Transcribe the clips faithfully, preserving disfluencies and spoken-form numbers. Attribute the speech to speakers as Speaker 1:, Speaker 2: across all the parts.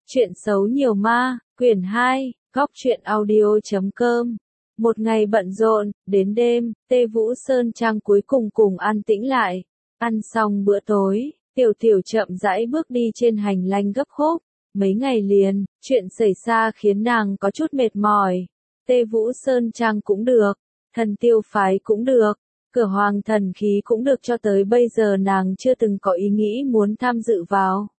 Speaker 1: Chuyện xấu nhiều ma, quyển hai, góc truyện audio chấm com. Một ngày bận rộn, đến đêm, Tê Vũ Sơn Trang cuối cùng cùng an tĩnh lại. Ăn xong bữa tối, Tiểu Tiểu chậm rãi bước đi trên hành lang gấp khúc. Mấy ngày liền, chuyện xảy ra khiến nàng có chút mệt mỏi. Tê Vũ Sơn Trang cũng được, Thần Tiêu Phái cũng được, cửa Hoàng Thần Khí cũng được, cho tới bây giờ nàng chưa từng có ý nghĩ muốn tham dự vào.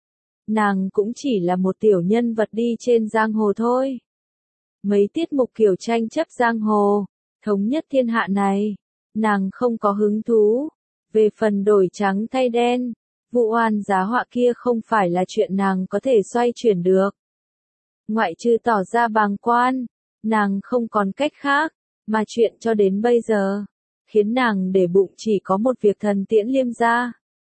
Speaker 1: Nàng cũng chỉ là một tiểu nhân vật đi trên giang hồ thôi. Mấy tiết mục kiểu tranh chấp giang hồ, thống nhất thiên hạ này, nàng không có hứng thú. Về phần đổi trắng thay đen, vụ oan giá họa kia không phải là chuyện nàng có thể xoay chuyển được. Ngoại trừ tỏ ra bàng quan, nàng không còn cách khác, mà chuyện cho đến bây giờ, khiến nàng để bụng chỉ có một việc: Thần tiễn Liêm gia.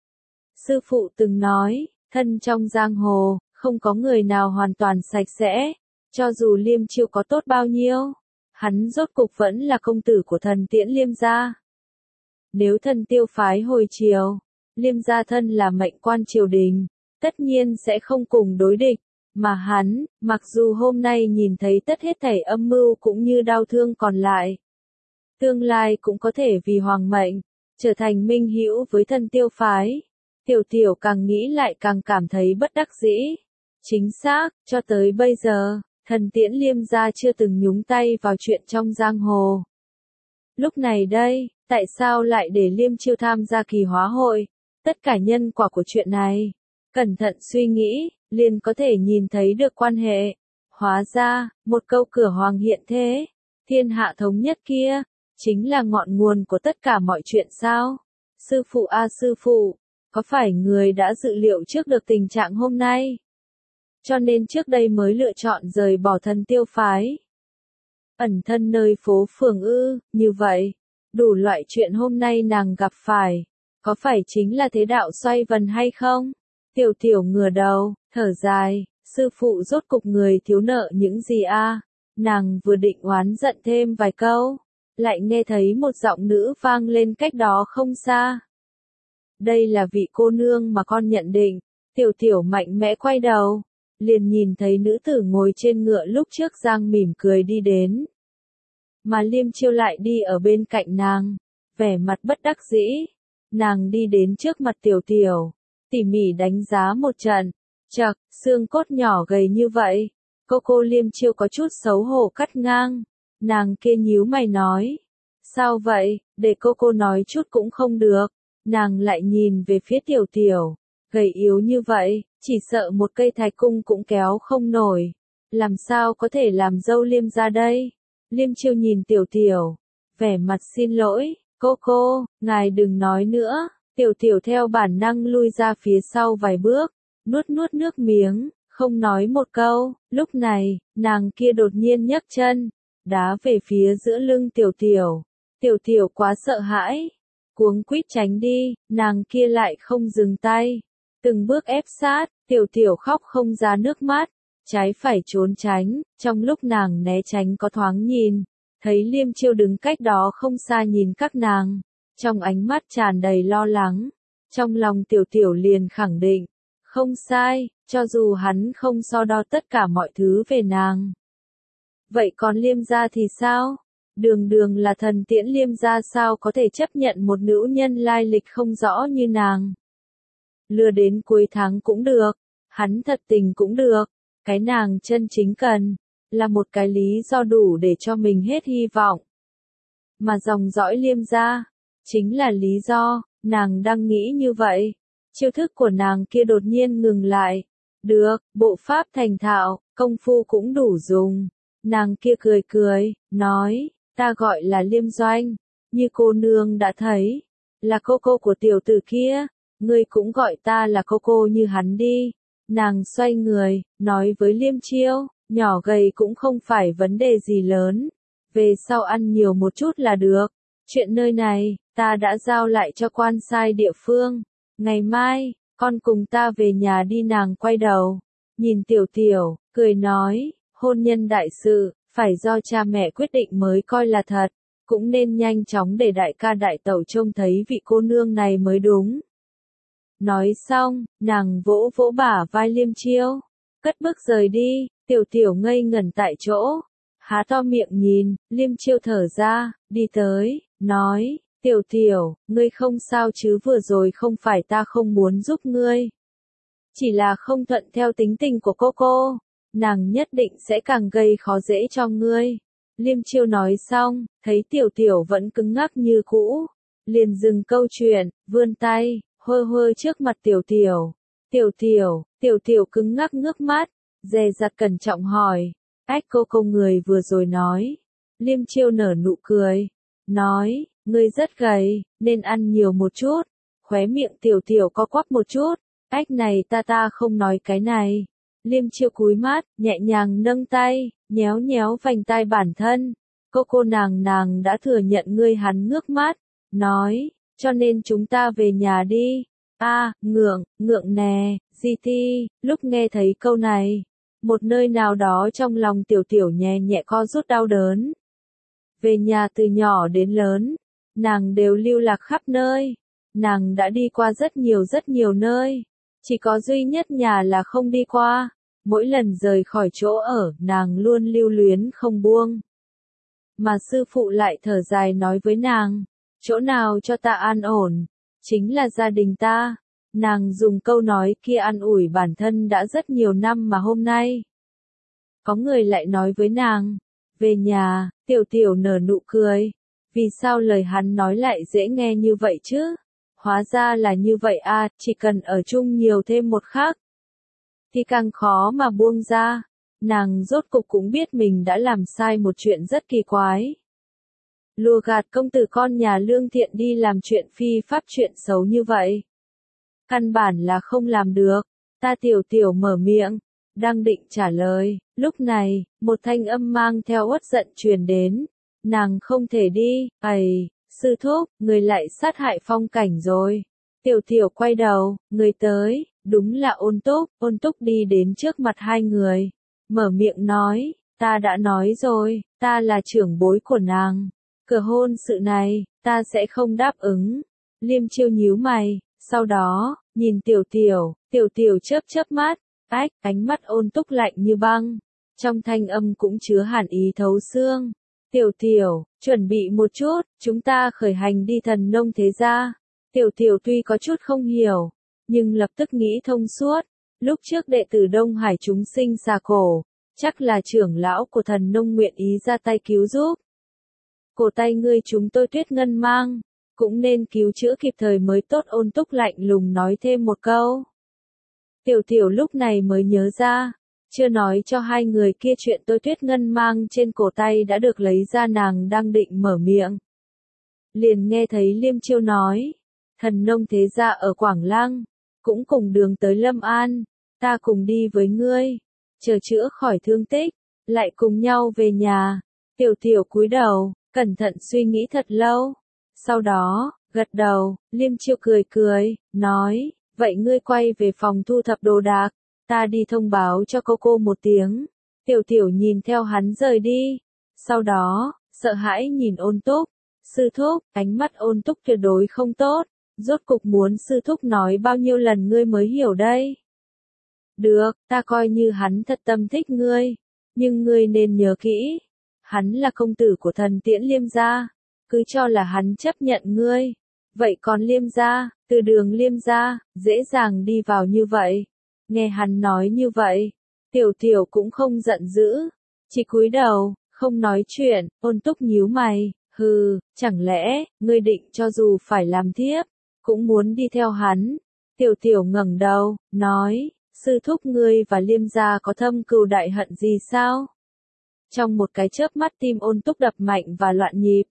Speaker 1: Sư phụ từng nói, thân trong giang hồ, không có người nào hoàn toàn sạch sẽ, cho dù Liêm Chiêu có tốt bao nhiêu, hắn rốt cục vẫn là công tử của Thần tiễn Liêm gia. Nếu Thần Tiêu Phái hồi triều, Liêm gia thân là mệnh quan triều đình, tất nhiên sẽ không cùng đối địch, mà hắn, mặc dù hôm nay nhìn thấy tất hết thảy âm mưu cũng như đau thương còn lại, tương lai cũng có thể vì hoàng mệnh, trở thành minh hữu với Thần Tiêu Phái. Tiểu Tiểu càng nghĩ lại càng cảm thấy bất đắc dĩ. Chính xác, cho tới bây giờ, Thần tiễn Liêm gia chưa từng nhúng tay vào chuyện trong giang hồ. Lúc này đây, tại sao lại để Liêm Chiêu tham gia kỳ hóa hội? Tất cả nhân quả của chuyện này, cẩn thận suy nghĩ, liền có thể nhìn thấy được quan hệ. Hóa ra, một câu cửa hoàng hiện thế, thiên hạ thống nhất kia, chính là ngọn nguồn của tất cả mọi chuyện sao? Sư phụ a sư phụ, có phải người đã dự liệu trước được tình trạng hôm nay, cho nên trước đây mới lựa chọn rời bỏ Thần Tiêu Phái? Ẩn thân nơi phố phường ư? Như vậy, đủ loại chuyện hôm nay nàng gặp phải, có phải chính là thế đạo xoay vần hay không? Tiểu Tiểu ngửa đầu, thở dài, sư phụ rốt cục người thiếu nợ những gì a? Nàng vừa định oán giận thêm vài câu, lại nghe thấy một giọng nữ vang lên cách đó không xa. Đây là vị cô nương mà con nhận định. Tiểu Tiểu mạnh mẽ quay đầu, liền nhìn thấy nữ tử ngồi trên ngựa lúc trước giang mỉm cười đi đến. Mà Liêm Chiêu lại đi ở bên cạnh nàng, vẻ mặt bất đắc dĩ. Nàng đi đến trước mặt Tiểu Tiểu, tỉ mỉ đánh giá một trận. Chậc, xương cốt nhỏ gầy như vậy. Cô cô Liêm Chiêu có chút xấu hổ cắt ngang. Nàng kia nhíu mày nói. Sao vậy, để cô cô nói chút cũng không được. Nàng lại nhìn về phía Tiểu Tiểu, gầy yếu như vậy, chỉ sợ một cây thạch cung cũng kéo không nổi. Làm sao có thể làm dâu Liêm gia đây? Liêm Chiêu nhìn Tiểu Tiểu, vẻ mặt xin lỗi. Cô cô, ngài đừng nói nữa. Tiểu Tiểu theo bản năng lui ra phía sau vài bước, nuốt nuốt nước miếng, không nói một câu. Lúc này, nàng kia đột nhiên nhấc chân, đá về phía giữa lưng Tiểu Tiểu. Tiểu Tiểu quá sợ hãi, cuống quýt tránh đi, nàng kia lại không dừng tay, từng bước ép sát. Tiểu Tiểu khóc không ra nước mắt, trái phải trốn tránh. Trong lúc nàng né tránh có thoáng nhìn, thấy Liêm Chiêu đứng cách đó không xa nhìn các nàng, trong ánh mắt tràn đầy lo lắng. Trong lòng Tiểu Tiểu liền khẳng định, không sai, cho dù hắn không so đo tất cả mọi thứ về nàng. Vậy còn Liêm gia thì sao? Đường đường là thần tiễn Liêm gia, sao có thể chấp nhận một nữ nhân lai lịch không rõ như nàng? Lừa đến cuối tháng cũng được, hắn thật tình cũng được, cái nàng chân chính cần, là một cái lý do đủ để cho mình hết hy vọng. Mà dòng dõi Liêm gia, chính là lý do. Nàng đang nghĩ như vậy, chiêu thức của nàng kia đột nhiên ngừng lại. Được, bộ pháp thành thạo, công phu cũng đủ dùng. Nàng kia cười cười, nói, ta gọi là Liêm Doanh, như cô nương đã thấy, là cô cô của tiểu tử kia, ngươi cũng gọi ta là cô cô như hắn đi. Nàng xoay người, nói với Liêm Chiêu, nhỏ gầy cũng không phải vấn đề gì lớn, về sau ăn nhiều một chút là được. Chuyện nơi này, ta đã giao lại cho quan sai địa phương, ngày mai, con cùng ta về nhà đi. Nàng quay đầu, nhìn Tiểu Tiểu, cười nói, hôn nhân đại sự, phải do cha mẹ quyết định mới coi là thật, cũng nên nhanh chóng để đại ca đại tẩu trông thấy vị cô nương này mới đúng. Nói xong, nàng vỗ vỗ bả vai Liêm Chiêu, cất bước rời đi, Tiểu Tiểu ngây ngẩn tại chỗ, há to miệng nhìn, Liêm Chiêu thở ra, đi tới, nói, Tiểu Tiểu, ngươi không sao chứ, vừa rồi không phải ta không muốn giúp ngươi. Chỉ là không thuận theo tính tình của cô cô, nàng nhất định sẽ càng gây khó dễ cho ngươi. Liêm Chiêu nói xong, thấy Tiểu Tiểu vẫn cứng ngắc như cũ, liền dừng câu chuyện, vươn tay, hôi hôi trước mặt Tiểu Tiểu. Tiểu Tiểu, Tiểu Tiểu cứng ngắc ngước mắt, dè dặt cẩn trọng hỏi, ách cô cô người vừa rồi nói. Liêm Chiêu nở nụ cười, nói, ngươi rất gầy, nên ăn nhiều một chút. Khóe miệng Tiểu Tiểu co quắp một chút, ách này ta ta không nói cái này. Liêm Chiêu cúi mắt, nhẹ nhàng nâng tay, nhéo nhéo vành tai bản thân. Cô cô nàng nàng đã thừa nhận ngươi, hắn ngước mắt, nói, cho nên chúng ta về nhà đi. A, à, ngượng, ngượng nè, giê tê, lúc nghe thấy câu này, một nơi nào đó trong lòng Tiểu Tiểu nhẹ nhẹ co rút đau đớn. Về nhà từ nhỏ đến lớn, nàng đều lưu lạc khắp nơi, nàng đã đi qua rất nhiều rất nhiều nơi, chỉ có duy nhất nhà là không đi qua, mỗi lần rời khỏi chỗ ở, nàng luôn lưu luyến không buông. Mà sư phụ lại thở dài nói với nàng, chỗ nào cho ta an ổn, chính là gia đình ta. Nàng dùng câu nói kia an ủi bản thân đã rất nhiều năm mà hôm nay. Có người lại nói với nàng, về nhà, Tiểu Tiểu nở nụ cười. Vì sao lời hắn nói lại dễ nghe như vậy chứ? Hóa ra là như vậy à, chỉ cần ở chung nhiều thêm một khắc, thì càng khó mà buông ra. Nàng rốt cục cũng biết mình đã làm sai một chuyện rất kỳ quái. Lùa gạt công tử con nhà lương thiện đi làm chuyện phi pháp, chuyện xấu như vậy. Căn bản là không làm được. Ta Tiểu Tiểu mở miệng, đang định trả lời, lúc này, một thanh âm mang theo uất giận truyền đến. Nàng không thể đi, ầy, sư thúc, người lại sát hại Phong Cảnh rồi. Tiểu Tiểu quay đầu, người tới, đúng là Ôn Túc. Ôn Túc đi đến trước mặt hai người, mở miệng nói, ta đã nói rồi, ta là trưởng bối của nàng. Cửa hôn sự này, ta sẽ không đáp ứng. Liêm Chiêu nhíu mày, sau đó, nhìn Tiểu Tiểu, Tiểu Tiểu chớp chớp mắt, ách, ánh mắt Ôn Túc lạnh như băng. Trong thanh âm cũng chứa hàn ý thấu xương. Tiểu Tiểu, chuẩn bị một chút, chúng ta khởi hành đi Thần Nông thế gia. Tiểu Tiểu tuy có chút không hiểu, nhưng lập tức nghĩ thông suốt. Lúc trước đệ tử Đông Hải chúng sinh xà cổ, chắc là trưởng lão của Thần Nông nguyện ý ra tay cứu giúp. Cổ tay ngươi chúng tôi Tuyết Ngân mang, cũng nên cứu chữa kịp thời mới tốt. Ôn Túc lạnh lùng nói thêm một câu. Tiểu Tiểu lúc này mới nhớ ra, chưa nói cho hai người kia chuyện tôi Tuyết Ngân mang trên cổ tay đã được lấy ra. Nàng đang định mở miệng, liền nghe thấy Liêm Chiêu nói, Thần Nông thế gia ở Quảng Lăng, cũng cùng đường tới Lâm An, ta cùng đi với ngươi, chờ chữa khỏi thương tích, lại cùng nhau về nhà. Tiểu Tiểu cúi đầu, cẩn thận suy nghĩ thật lâu, sau đó, gật đầu. Liêm Chiêu cười cười, nói, vậy ngươi quay về phòng thu thập đồ đạc, ta đi thông báo cho cô cô một tiếng. Tiểu Tiểu nhìn theo hắn rời đi, sau đó, sợ hãi nhìn Ôn Túc, sư thúc, ánh mắt Ôn Túc tuyệt đối không tốt, rốt cục muốn sư thúc nói bao nhiêu lần ngươi mới hiểu đây. Được, ta coi như hắn thật tâm thích ngươi, nhưng ngươi nên nhớ kỹ, hắn là công tử của Thần Tiễn Liêm gia, cứ cho là hắn chấp nhận ngươi. Vậy còn Liêm gia, từ đường Liêm gia, dễ dàng đi vào như vậy. Nghe hắn nói như vậy, Tiểu Tiểu cũng không giận dữ, chỉ cúi đầu, không nói chuyện. Ôn Túc nhíu mày, hừ, chẳng lẽ, ngươi định cho dù phải làm thiếp, cũng muốn đi theo hắn. Tiểu Tiểu ngẩng đầu, nói, sư thúc ngươi và Liêm gia có thâm cừu đại hận gì sao? Trong một cái chớp mắt tim Ôn Túc đập mạnh và loạn nhịp.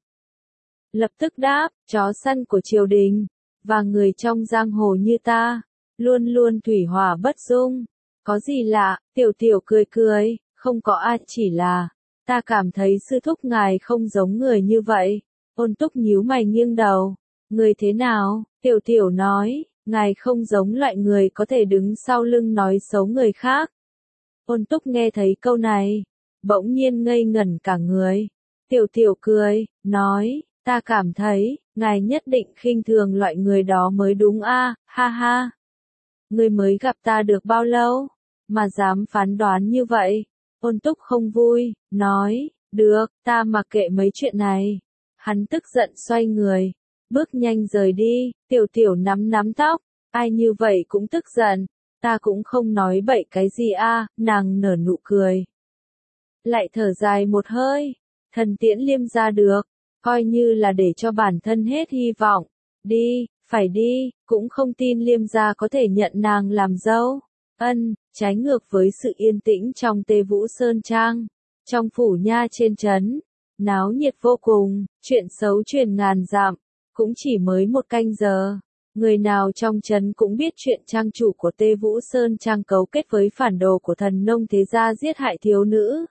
Speaker 1: Lập tức đáp, chó săn của triều đình, và người trong giang hồ như ta, luôn luôn thủy hỏa bất dung. Có gì lạ? Tiểu Tiểu cười cười, không có ai, chỉ là, ta cảm thấy sư thúc ngài không giống người như vậy. Ôn Túc nhíu mày nghiêng đầu, người thế nào? Tiểu Tiểu nói, ngài không giống loại người có thể đứng sau lưng nói xấu người khác. Ôn Túc nghe thấy câu này, bỗng nhiên ngây ngẩn cả người. Tiểu Tiểu cười, nói, ta cảm thấy, ngài nhất định khinh thường loại người đó mới đúng a, ha ha. Ngươi mới gặp ta được bao lâu? mà dám phán đoán như vậy. Ôn Túc không vui, nói, được, ta mặc kệ mấy chuyện này. Hắn tức giận xoay người, bước nhanh rời đi, Tiểu Tiểu nắm nắm tóc, ai như vậy cũng tức giận, ta cũng không nói bậy cái gì a, nàng nở nụ cười. Lại thở dài một hơi, thần tiễn Liêm ra được, coi như là để cho bản thân hết hy vọng, đi, phải đi, cũng không tin Liêm gia có thể nhận nàng làm dâu. Ân, trái ngược với sự yên tĩnh trong Tê Vũ Sơn Trang, trong phủ nha trên trấn, náo nhiệt vô cùng, chuyện xấu truyền ngàn dặm, cũng chỉ mới một canh giờ. Người nào trong trấn cũng biết chuyện trang chủ của Tê Vũ Sơn Trang cấu kết với phản đồ của thần nông thế gia giết hại thiếu nữ.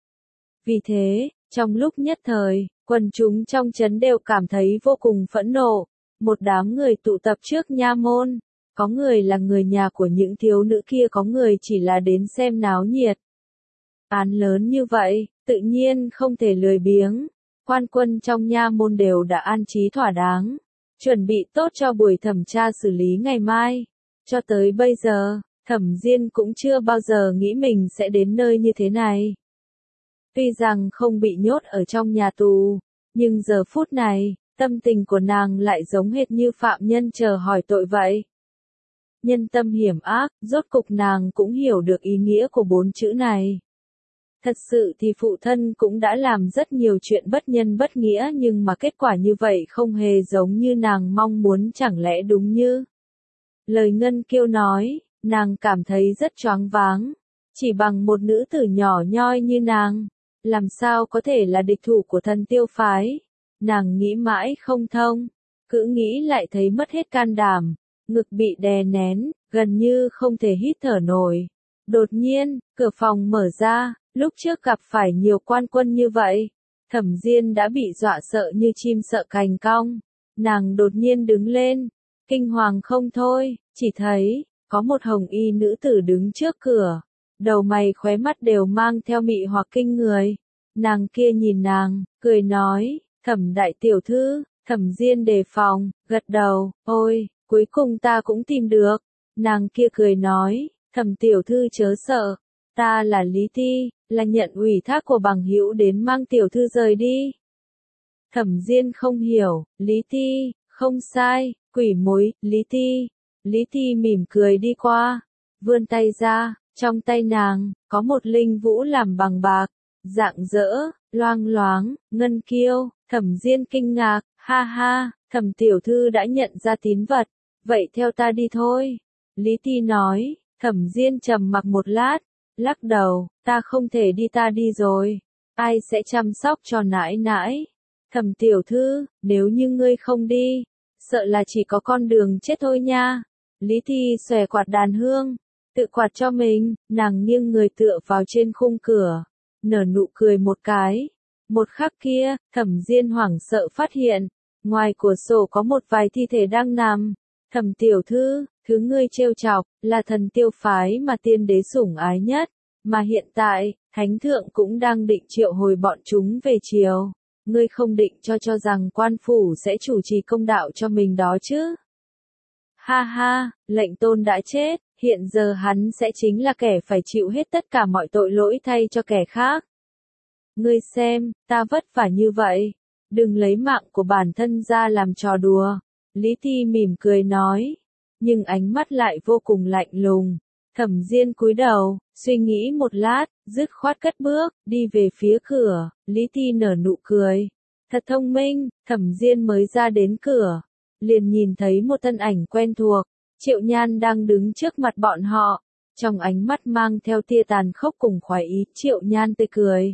Speaker 1: Vì thế, trong lúc nhất thời, quần chúng trong trấn đều cảm thấy vô cùng phẫn nộ. Một đám người tụ tập trước nha môn, có người là người nhà của những thiếu nữ kia, có người chỉ là đến xem náo nhiệt. Án lớn như vậy, tự nhiên không thể lười biếng. Quan quân trong nha môn đều đã an trí thỏa đáng, chuẩn bị tốt cho buổi thẩm tra xử lý ngày mai. Cho tới bây giờ, Thẩm Diên cũng chưa bao giờ nghĩ mình sẽ đến nơi như thế này. Tuy rằng không bị nhốt ở trong nhà tù, nhưng giờ phút này, tâm tình của nàng lại giống hệt như phạm nhân chờ hỏi tội vậy. Nhân tâm hiểm ác, rốt cục nàng cũng hiểu được ý nghĩa của bốn chữ này. Thật sự thì phụ thân cũng đã làm rất nhiều chuyện bất nhân bất nghĩa, nhưng mà kết quả như vậy không hề giống như nàng mong muốn, chẳng lẽ đúng như lời Ngân Kiêu nói, nàng cảm thấy rất choáng váng. Chỉ bằng một nữ tử nhỏ nhoi như nàng, làm sao có thể là địch thủ của Thần Tiêu phái? Nàng nghĩ mãi không thông, cứ nghĩ lại thấy mất hết can đảm, ngực bị đè nén, gần như không thể hít thở nổi. Đột nhiên, cửa phòng mở ra, lúc trước gặp phải nhiều quan quân như vậy, Thẩm Diên đã bị dọa sợ như chim sợ cành cong. Nàng đột nhiên đứng lên, kinh hoàng không thôi, chỉ thấy, có một hồng y nữ tử đứng trước cửa, đầu mày khóe mắt đều mang theo mị hoặc kinh người. Nàng kia nhìn nàng, cười nói, Thẩm đại tiểu thư. Thẩm Diên đề phòng, gật đầu, ôi, cuối cùng ta cũng tìm được. Nàng kia cười nói, Thẩm tiểu thư chớ sợ, ta là Lý Ti, là nhận ủy thác của bằng hữu đến mang tiểu thư rời đi. Thẩm Diên không hiểu, Lý Ti, không sai, quỷ mối, Lý Ti. Lý Ti mỉm cười đi qua, vươn tay ra, trong tay nàng, có một linh vũ làm bằng bạc, rạng rỡ, loang loáng, ngân kiêu. Thẩm Diên kinh ngạc, ha ha, Thẩm tiểu thư đã nhận ra tín vật, vậy theo ta đi thôi. Lý Ti nói. Thẩm Diên trầm mặc một lát, lắc đầu, ta không thể đi, ta đi rồi, ai sẽ chăm sóc cho nãi nãi? Thẩm tiểu thư, nếu như ngươi không đi, sợ là chỉ có con đường chết thôi nha. Lý Ti xòe quạt đàn hương, tự quạt cho mình, nàng nghiêng người tựa vào trên khung cửa, nở nụ cười một cái. Một khắc kia, Thẩm Diên hoảng sợ phát hiện, ngoài cửa sổ có một vài thi thể đang nằm. Thẩm tiểu thư, thứ ngươi trêu chọc, là Thần Tiêu phái mà tiên đế sủng ái nhất, mà hiện tại, Thánh thượng cũng đang định triệu hồi bọn chúng về triều. Ngươi không định cho cho rằng quan phủ sẽ chủ trì công đạo cho mình đó chứ? Ha ha, lệnh tôn đã chết, hiện giờ hắn sẽ chính là kẻ phải chịu hết tất cả mọi tội lỗi thay cho kẻ khác. Ngươi xem, ta vất vả như vậy, đừng lấy mạng của bản thân ra làm trò đùa. Lý Ti mỉm cười nói, nhưng ánh mắt lại vô cùng lạnh lùng. Thẩm Diên cúi đầu, suy nghĩ một lát, dứt khoát cất bước, đi về phía cửa. Lý Ti nở nụ cười, thật thông minh. Thẩm Diên mới ra đến cửa, liền nhìn thấy một thân ảnh quen thuộc, Triệu Nhan đang đứng trước mặt bọn họ, trong ánh mắt mang theo tia tàn khốc cùng khoái ý. Triệu Nhan tươi cười,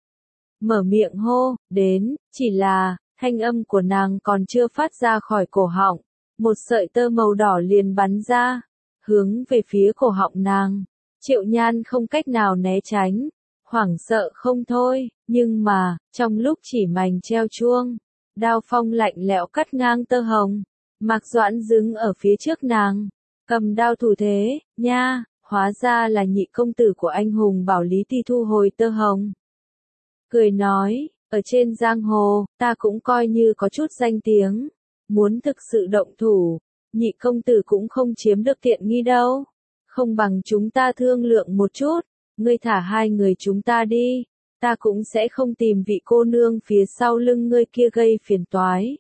Speaker 1: mở miệng hô, đến, chỉ là, thanh âm của nàng còn chưa phát ra khỏi cổ họng, một sợi tơ màu đỏ liền bắn ra, hướng về phía cổ họng nàng. Triệu Nhan không cách nào né tránh, hoảng sợ không thôi, nhưng mà, trong lúc chỉ mảnh treo chuông, đao phong lạnh lẽo cắt ngang tơ hồng. Mạc Doãn đứng ở phía trước nàng, cầm đao thủ thế, nha, hóa ra là nhị công tử của anh hùng bảo Lý Ti thu hồi tơ hồng. Cười nói, ở trên giang hồ, ta cũng coi như có chút danh tiếng, muốn thực sự động thủ, nhị công tử cũng không chiếm được tiện nghi đâu. Không bằng chúng ta thương lượng một chút, ngươi thả hai người chúng ta đi, ta cũng sẽ không tìm vị cô nương phía sau lưng ngươi kia gây phiền toái.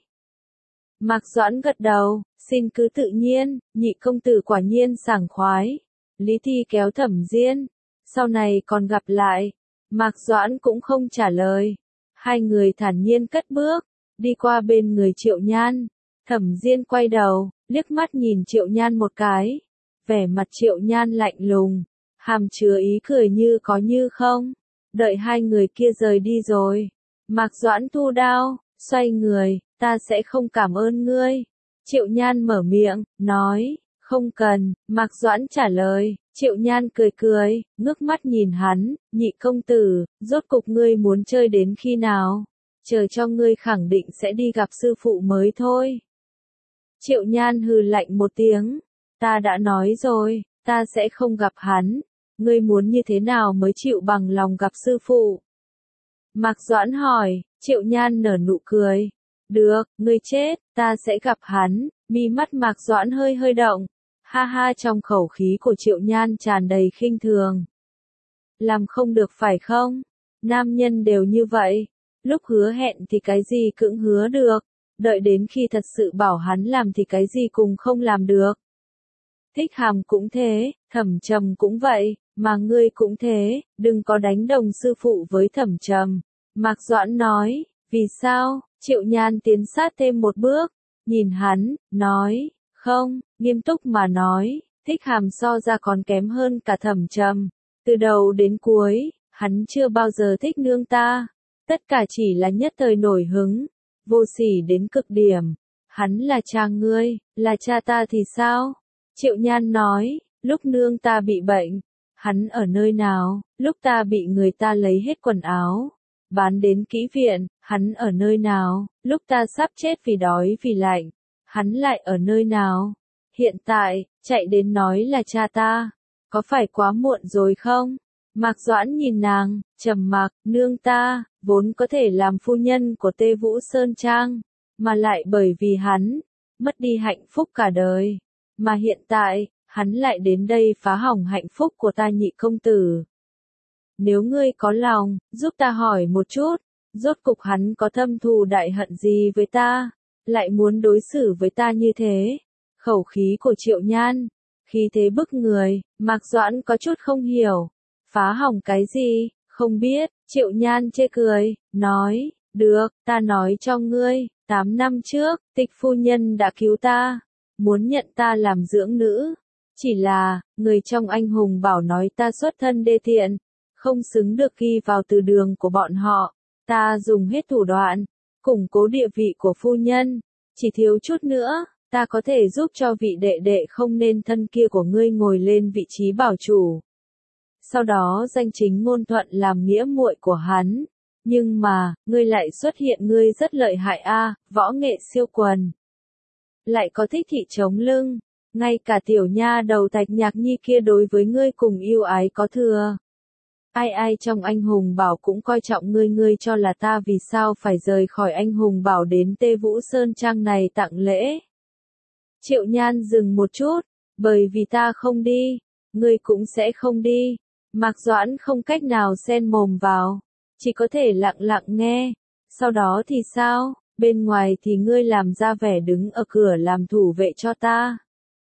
Speaker 1: Mạc Doãn gật đầu, xin cứ tự nhiên, nhị công tử quả nhiên sảng khoái. Lý Thi kéo Thẩm Diên, sau này còn gặp lại. Mạc Doãn cũng không trả lời. Hai người thản nhiên cất bước, đi qua bên người Triệu Nhan. Thẩm Diên quay đầu, liếc mắt nhìn Triệu Nhan một cái. Vẻ mặt Triệu Nhan lạnh lùng, hàm chứa ý cười như có như không. Đợi hai người kia rời đi rồi, Mạc Doãn thu đao, xoay người, ta sẽ không cảm ơn ngươi. Triệu Nhan mở miệng, nói, không cần. Mạc Doãn trả lời. Triệu Nhan cười cười, ngước mắt nhìn hắn, nhị công tử, rốt cục ngươi muốn chơi đến khi nào? Chờ cho ngươi khẳng định sẽ đi gặp sư phụ mới thôi. Triệu Nhan hừ lạnh một tiếng, ta đã nói rồi, ta sẽ không gặp hắn, ngươi muốn như thế nào mới chịu bằng lòng gặp sư phụ? Mạc Doãn hỏi. Triệu Nhan nở nụ cười, được, ngươi chết, ta sẽ gặp hắn. Mi mắt Mạc Doãn hơi hơi động, ha ha, trong khẩu khí của Triệu Nhan tràn đầy khinh thường. Làm không được phải không? Nam nhân đều như vậy, lúc hứa hẹn thì cái gì cũng hứa được, đợi đến khi thật sự bảo hắn làm thì cái gì cũng không làm được. Thích Hàm cũng thế, Thẩm Trầm cũng vậy, mà ngươi cũng thế, đừng có đánh đồng sư phụ với Thẩm Trầm. Mạc Doãn nói, vì sao? Triệu Nhan tiến sát thêm một bước, nhìn hắn, nói, không, nghiêm túc mà nói, Thích Hàm so ra còn kém hơn cả Thẩm Trầm. Từ đầu đến cuối, hắn chưa bao giờ thích nương ta, tất cả chỉ là nhất thời nổi hứng, vô sỉ đến cực điểm. Hắn là cha ngươi, là cha ta thì sao? Triệu Nhan nói, lúc nương ta bị bệnh, hắn ở nơi nào? Lúc ta bị người ta lấy hết quần áo, bán đến kỹ viện, hắn ở nơi nào? Lúc ta sắp chết vì đói vì lạnh, hắn lại ở nơi nào? Hiện tại, chạy đến nói là cha ta, có phải quá muộn rồi không? Mạc Doãn nhìn nàng, trầm mặc, nương ta, vốn có thể làm phu nhân của Tê Vũ Sơn Trang, mà lại bởi vì hắn, mất đi hạnh phúc cả đời. Mà hiện tại, hắn lại đến đây phá hỏng hạnh phúc của ta nhị công tử. Nếu ngươi có lòng, giúp ta hỏi một chút, rốt cục hắn có thâm thù đại hận gì với ta, lại muốn đối xử với ta như thế? Khẩu khí của Triệu Nhan, khí thế bức người, Mạc Doãn có chút không hiểu. Phá hỏng cái gì? Không biết. Triệu Nhan chê cười, nói, được, ta nói cho ngươi, tám năm trước, Tịch phu nhân đã cứu ta, muốn nhận ta làm dưỡng nữ. Chỉ là, người trong anh hùng bảo nói ta xuất thân đê tiện, không xứng được ghi vào từ đường của bọn họ. Ta dùng hết thủ đoạn, củng cố địa vị của phu nhân, chỉ thiếu chút nữa, ta có thể giúp cho vị đệ đệ không nên thân kia của ngươi ngồi lên vị trí bảo chủ. Sau đó danh chính ngôn thuận làm nghĩa muội của hắn. Nhưng mà, ngươi lại xuất hiện ngươi rất lợi hại a, võ nghệ siêu quần. Lại có thích thị chống lưng, ngay cả tiểu nha đầu Thạch Nhạc Nhi kia đối với ngươi cùng yêu ái có thừa. Ai ai trong anh hùng bảo cũng coi trọng ngươi, ngươi cho là ta vì sao phải rời khỏi anh hùng bảo đến Tê Vũ Sơn Trang này tặng lễ. Triệu Nhan dừng một chút, bởi vì ta không đi, ngươi cũng sẽ không đi. Mạc Doãn không cách nào xen mồm vào, chỉ có thể lặng lặng nghe. Sau đó thì sao? Bên ngoài thì ngươi làm ra vẻ đứng ở cửa làm thủ vệ cho ta,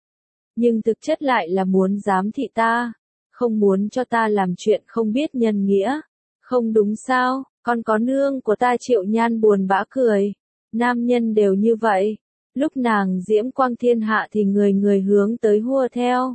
Speaker 1: nhưng thực chất lại là muốn giám thị ta, không muốn cho ta làm chuyện không biết nhân nghĩa. Không đúng sao? Còn có nương của ta. Triệu Nhan buồn bã cười. Nam nhân đều như vậy, lúc nàng diễm quang thiên hạ thì người người hướng tới hua theo.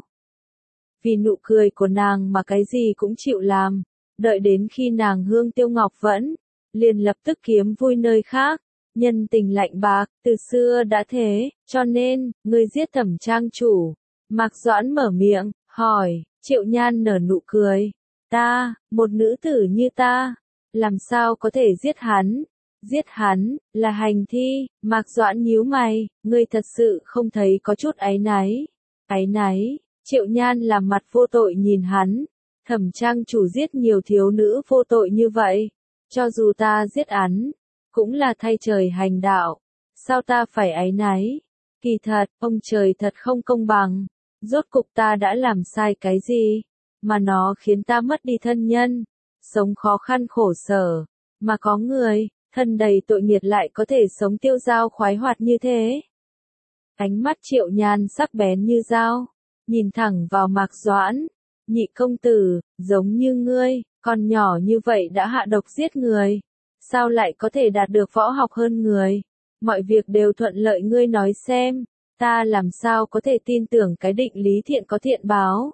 Speaker 1: Vì nụ cười của nàng mà cái gì cũng chịu làm, đợi đến khi nàng hương tiêu ngọc vẫn, liền lập tức kiếm vui nơi khác. Nhân tình lạnh bạc, từ xưa đã thế, cho nên, ngươi giết Thẩm trang chủ. Mạc Doãn mở miệng, hỏi. Triệu Nhan nở nụ cười. Ta, một nữ tử như ta, làm sao có thể giết hắn? Giết hắn, là hành thi. Mạc Doãn nhíu mày, ngươi thật sự không thấy có chút áy náy. Áy náy? Triệu Nhan làm mặt vô tội nhìn hắn. Thẩm trang chủ giết nhiều thiếu nữ vô tội như vậy, cho dù ta giết hắn, cũng là thay trời hành đạo. Sao ta phải áy náy? Kỳ thật, ông trời thật không công bằng. Rốt cục ta đã làm sai cái gì, mà nó khiến ta mất đi thân nhân, sống khó khăn khổ sở, mà có người, thân đầy tội nghiệt lại có thể sống tiêu dao khoái hoạt như thế. Ánh mắt Triệu Nhan sắc bén như dao, nhìn thẳng vào Mạc Doãn, nhị công tử, giống như ngươi, con nhỏ như vậy đã hạ độc giết người, sao lại có thể đạt được võ học hơn người, mọi việc đều thuận lợi, ngươi nói xem, ta làm sao có thể tin tưởng cái định lý thiện có thiện báo.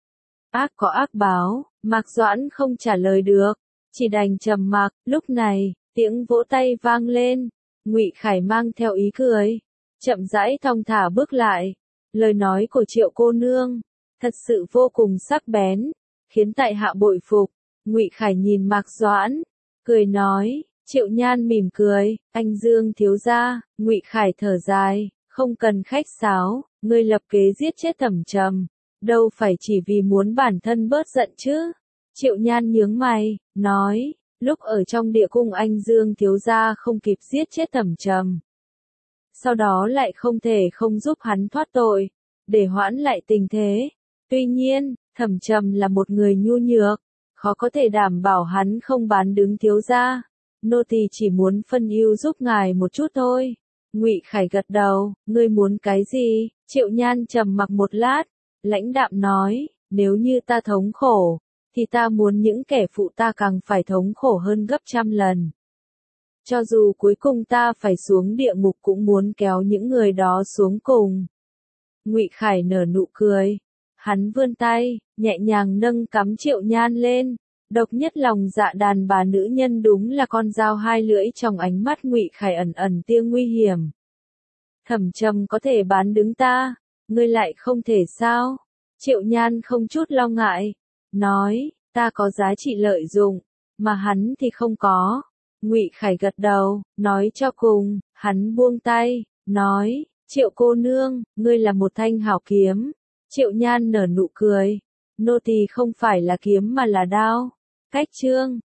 Speaker 1: Ác có ác báo, Mạc Doãn không trả lời được, chỉ đành trầm mặc. Lúc này, tiếng vỗ tay vang lên, Ngụy Khải mang theo ý cười, chậm rãi thong thả bước lại, lời nói của Triệu cô nương, thật sự vô cùng sắc bén, khiến tại hạ bội phục. Ngụy Khải nhìn Mạc Doãn, cười nói, Triệu Nhan mỉm cười, anh Dương thiếu gia. Ngụy Khải thở dài, không cần khách sáo, ngươi lập kế giết chết Thẩm Trầm, đâu phải chỉ vì muốn bản thân bớt giận chứ. Triệu Nhan nhướng mày, nói, lúc ở trong địa cung anh Dương thiếu gia không kịp giết chết Thẩm Trầm, sau đó lại không thể không giúp hắn thoát tội, để hoãn lại tình thế. Tuy nhiên, Thẩm Trầm là một người nhu nhược, khó có thể đảm bảo hắn không bán đứng thiếu gia. Nô tỳ chỉ muốn phân ưu giúp ngài một chút thôi. Ngụy Khải gật đầu, ngươi muốn cái gì? Triệu Nhan trầm mặc một lát, lãnh đạm nói, nếu như ta thống khổ, thì ta muốn những kẻ phụ ta càng phải thống khổ hơn gấp trăm lần. Cho dù cuối cùng ta phải xuống địa ngục cũng muốn kéo những người đó xuống cùng. Ngụy Khải nở nụ cười, hắn vươn tay, nhẹ nhàng nâng cắm Triệu Nhan lên. Độc nhất lòng dạ đàn bà nữ nhân đúng là con dao hai lưỡi, trong ánh mắt Ngụy Khải ẩn ẩn tia nguy hiểm. Thẩm Trầm có thể bán đứng ta, ngươi lại không thể sao? Triệu Nhan không chút lo ngại, nói, ta có giá trị lợi dụng, mà hắn thì không có. Ngụy Khải gật đầu, nói cho cùng, hắn buông tay, nói, Triệu cô nương, ngươi là một thanh hảo kiếm. Triệu Nhan nở nụ cười, nô tỳ không phải là kiếm mà là đao. Cách chương